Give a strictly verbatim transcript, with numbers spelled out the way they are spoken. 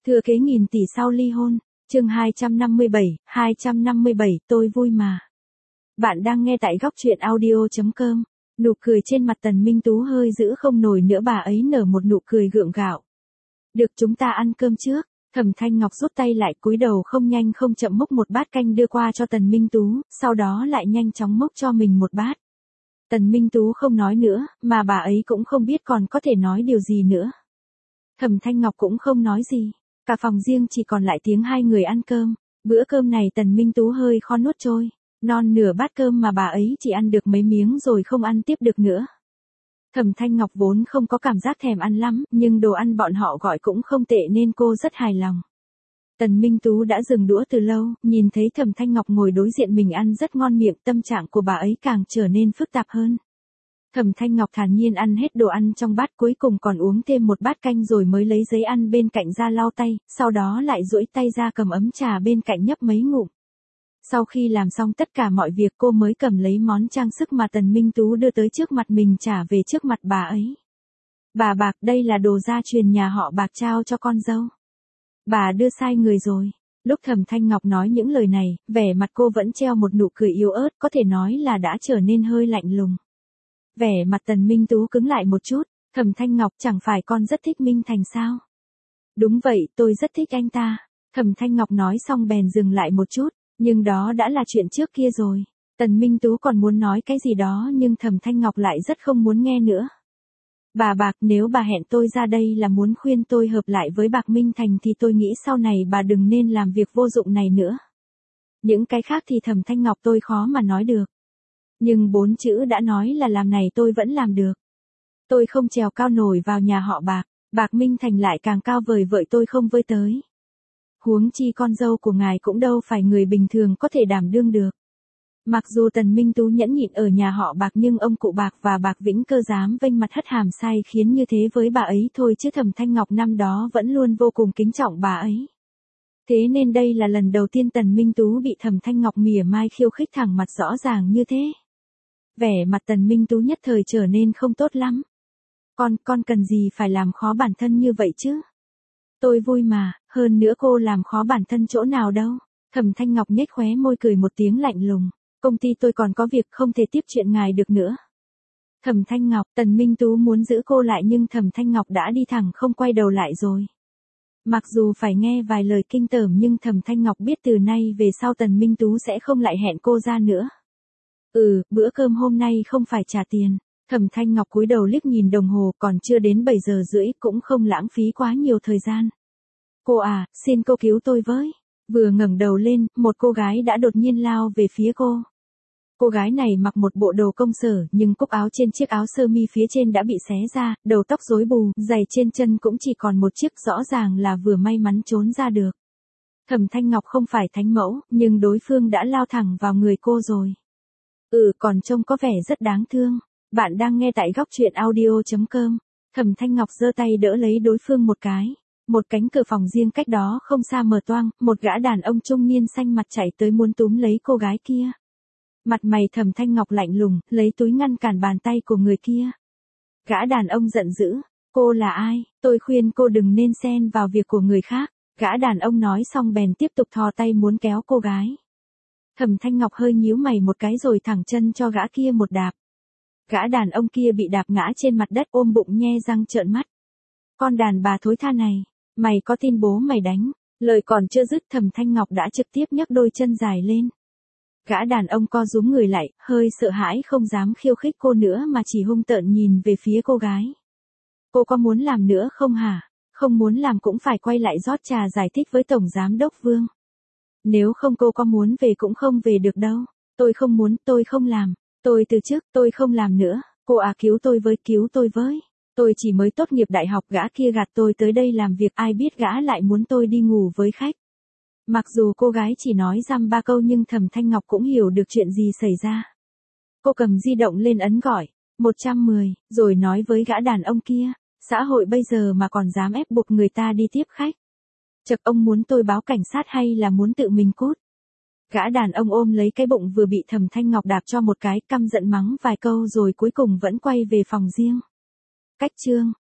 Thừa kế nghìn tỷ sau ly hôn, chương hai trăm năm mươi bảy, hai trăm năm mươi bảy, tôi vui mà. Bạn đang nghe tại góc truyện audio chấm com. Nụ cười trên mặt Tần Minh Tú hơi giữ không nổi nữa, bà ấy nở một nụ cười gượng gạo. Được, chúng ta ăn cơm trước. Thẩm Thanh Ngọc rút tay lại, cúi đầu không nhanh không chậm múc một bát canh đưa qua cho Tần Minh Tú, sau đó lại nhanh chóng múc cho mình một bát. Tần Minh Tú không nói nữa, mà bà ấy cũng không biết còn có thể nói điều gì nữa. Thẩm Thanh Ngọc cũng không nói gì, cả phòng riêng chỉ còn lại tiếng hai người ăn cơm. Bữa cơm này Tần Minh Tú hơi khó nuốt trôi, non nửa bát cơm mà bà ấy chỉ ăn được mấy miếng rồi không ăn tiếp được nữa. Thẩm Thanh Ngọc vốn không có cảm giác thèm ăn lắm, nhưng đồ ăn bọn họ gọi cũng không tệ nên cô rất hài lòng. Tần Minh Tú đã dừng đũa từ lâu, nhìn thấy Thẩm Thanh Ngọc ngồi đối diện mình ăn rất ngon miệng, tâm trạng của bà ấy càng trở nên phức tạp hơn. Thẩm Thanh Ngọc thản nhiên ăn hết đồ ăn trong bát, cuối cùng còn uống thêm một bát canh rồi mới lấy giấy ăn bên cạnh ra lau tay, sau đó lại duỗi tay ra cầm ấm trà bên cạnh nhấp mấy ngụm. Sau khi làm xong tất cả mọi việc, cô mới cầm lấy món trang sức mà Tần Minh Tú đưa tới trước mặt mình trả về trước mặt bà ấy. Bà Bạc, đây là đồ gia truyền nhà họ Bạc trao cho con dâu. Bà đưa sai người rồi. Lúc Thẩm Thanh Ngọc nói những lời này, vẻ mặt cô vẫn treo một nụ cười yếu ớt, có thể nói là đã trở nên hơi lạnh lùng. Vẻ mặt Tần Minh Tú cứng lại một chút. Thẩm Thanh Ngọc, chẳng phải con rất thích Minh Thành sao? Đúng vậy, tôi rất thích anh ta. Thẩm Thanh Ngọc nói xong bèn dừng lại một chút, nhưng đó đã là chuyện trước kia rồi. Tần Minh Tú còn muốn nói cái gì đó nhưng Thẩm Thanh Ngọc lại rất không muốn nghe nữa. Bà Bạc, nếu bà hẹn tôi ra đây là muốn khuyên tôi hợp lại với Bạc Minh Thành thì tôi nghĩ sau này bà đừng nên làm việc vô dụng này nữa. Những cái khác thì Thẩm Thanh Ngọc tôi khó mà nói được. Nhưng bốn chữ đã nói là làm này tôi vẫn làm được. Tôi không trèo cao nổi vào nhà họ Bạc, Bạc Minh Thành lại càng cao vời vợi tôi không với tới. Huống chi con dâu của ngài cũng đâu phải người bình thường có thể đảm đương được. Mặc dù Tần Minh Tú nhẫn nhịn ở nhà họ Bạc nhưng ông cụ Bạc và Bạc Vĩnh Cơ dám vênh mặt hất hàm sai khiến như thế với bà ấy thôi chứ Thẩm Thanh Ngọc năm đó vẫn luôn vô cùng kính trọng bà ấy. Thế nên đây là lần đầu tiên Tần Minh Tú bị Thẩm Thanh Ngọc mỉa mai khiêu khích thẳng mặt rõ ràng như thế. Vẻ mặt Tần Minh Tú nhất thời trở nên không tốt lắm. Con, con cần gì phải làm khó bản thân như vậy chứ? Tôi vui mà, hơn nữa cô làm khó bản thân chỗ nào đâu. Thẩm Thanh Ngọc nhếch khóe môi cười một tiếng lạnh lùng. Công ty tôi còn có việc không thể tiếp chuyện ngài được nữa. Thẩm Thanh Ngọc, Tần Minh Tú muốn giữ cô lại nhưng Thẩm Thanh Ngọc đã đi thẳng không quay đầu lại rồi. Mặc dù phải nghe vài lời kinh tởm nhưng Thẩm Thanh Ngọc biết từ nay về sau Tần Minh Tú sẽ không lại hẹn cô ra nữa. Ừ, bữa cơm hôm nay không phải trả tiền. Thẩm Thanh Ngọc cúi đầu liếc nhìn đồng hồ, còn chưa đến bảy giờ rưỡi, cũng không lãng phí quá nhiều thời gian. Cô à, xin cô cứu tôi với. Vừa ngẩng đầu lên, một cô gái đã đột nhiên lao về phía cô. Cô gái này mặc một bộ đồ công sở, nhưng cúc áo trên chiếc áo sơ mi phía trên đã bị xé ra, đầu tóc rối bù, giày trên chân cũng chỉ còn một chiếc, rõ ràng là vừa may mắn trốn ra được. Thẩm Thanh Ngọc không phải thánh mẫu, nhưng đối phương đã lao thẳng vào người cô rồi. Ừ, còn trông có vẻ rất đáng thương. Bạn đang nghe tại góc truyện audio chấm com. Thẩm Thanh Ngọc giơ tay đỡ lấy đối phương một cái. Một cánh cửa phòng riêng cách đó không xa mở toang, một gã đàn ông trung niên xanh mặt chạy tới muốn túm lấy cô gái kia. Mặt mày Thẩm Thanh Ngọc lạnh lùng, lấy túi ngăn cản bàn tay của người kia. Gã đàn ông giận dữ, cô là ai, tôi khuyên cô đừng nên xen vào việc của người khác. Gã đàn ông nói xong bèn tiếp tục thò tay muốn kéo cô gái. Thẩm Thanh Ngọc hơi nhíu mày một cái rồi thẳng chân cho gã kia một đạp. Gã đàn ông kia bị đạp ngã trên mặt đất ôm bụng nhe răng trợn mắt. Con đàn bà thối tha này, mày có tin bố mày đánh? Lời còn chưa dứt Thẩm Thanh Ngọc đã trực tiếp nhấc đôi chân dài lên. Gã đàn ông co rúm người lại, hơi sợ hãi không dám khiêu khích cô nữa mà chỉ hung tợn nhìn về phía cô gái. Cô có muốn làm nữa không hả? Không muốn làm cũng phải quay lại rót trà giải thích với Tổng Giám Đốc Vương. Nếu không cô có muốn về cũng không về được đâu. Tôi không muốn, tôi không làm. Tôi từ chức, tôi không làm nữa. Cô à, cứu tôi với, cứu tôi với. Tôi chỉ mới tốt nghiệp đại học, gã kia gạt tôi tới đây làm việc, ai biết gã lại muốn tôi đi ngủ với khách. Mặc dù cô gái chỉ nói dăm ba câu nhưng Thẩm Thanh Ngọc cũng hiểu được chuyện gì xảy ra. Cô cầm di động lên ấn gọi, một trăm mười, rồi nói với gã đàn ông kia, xã hội bây giờ mà còn dám ép buộc người ta đi tiếp khách. Chật, ông muốn tôi báo cảnh sát hay là muốn tự mình cút? Gã đàn ông ôm lấy cái bụng vừa bị Thẩm Thanh Ngọc đạp cho một cái, căm giận mắng vài câu rồi cuối cùng vẫn quay về phòng riêng. Cách chương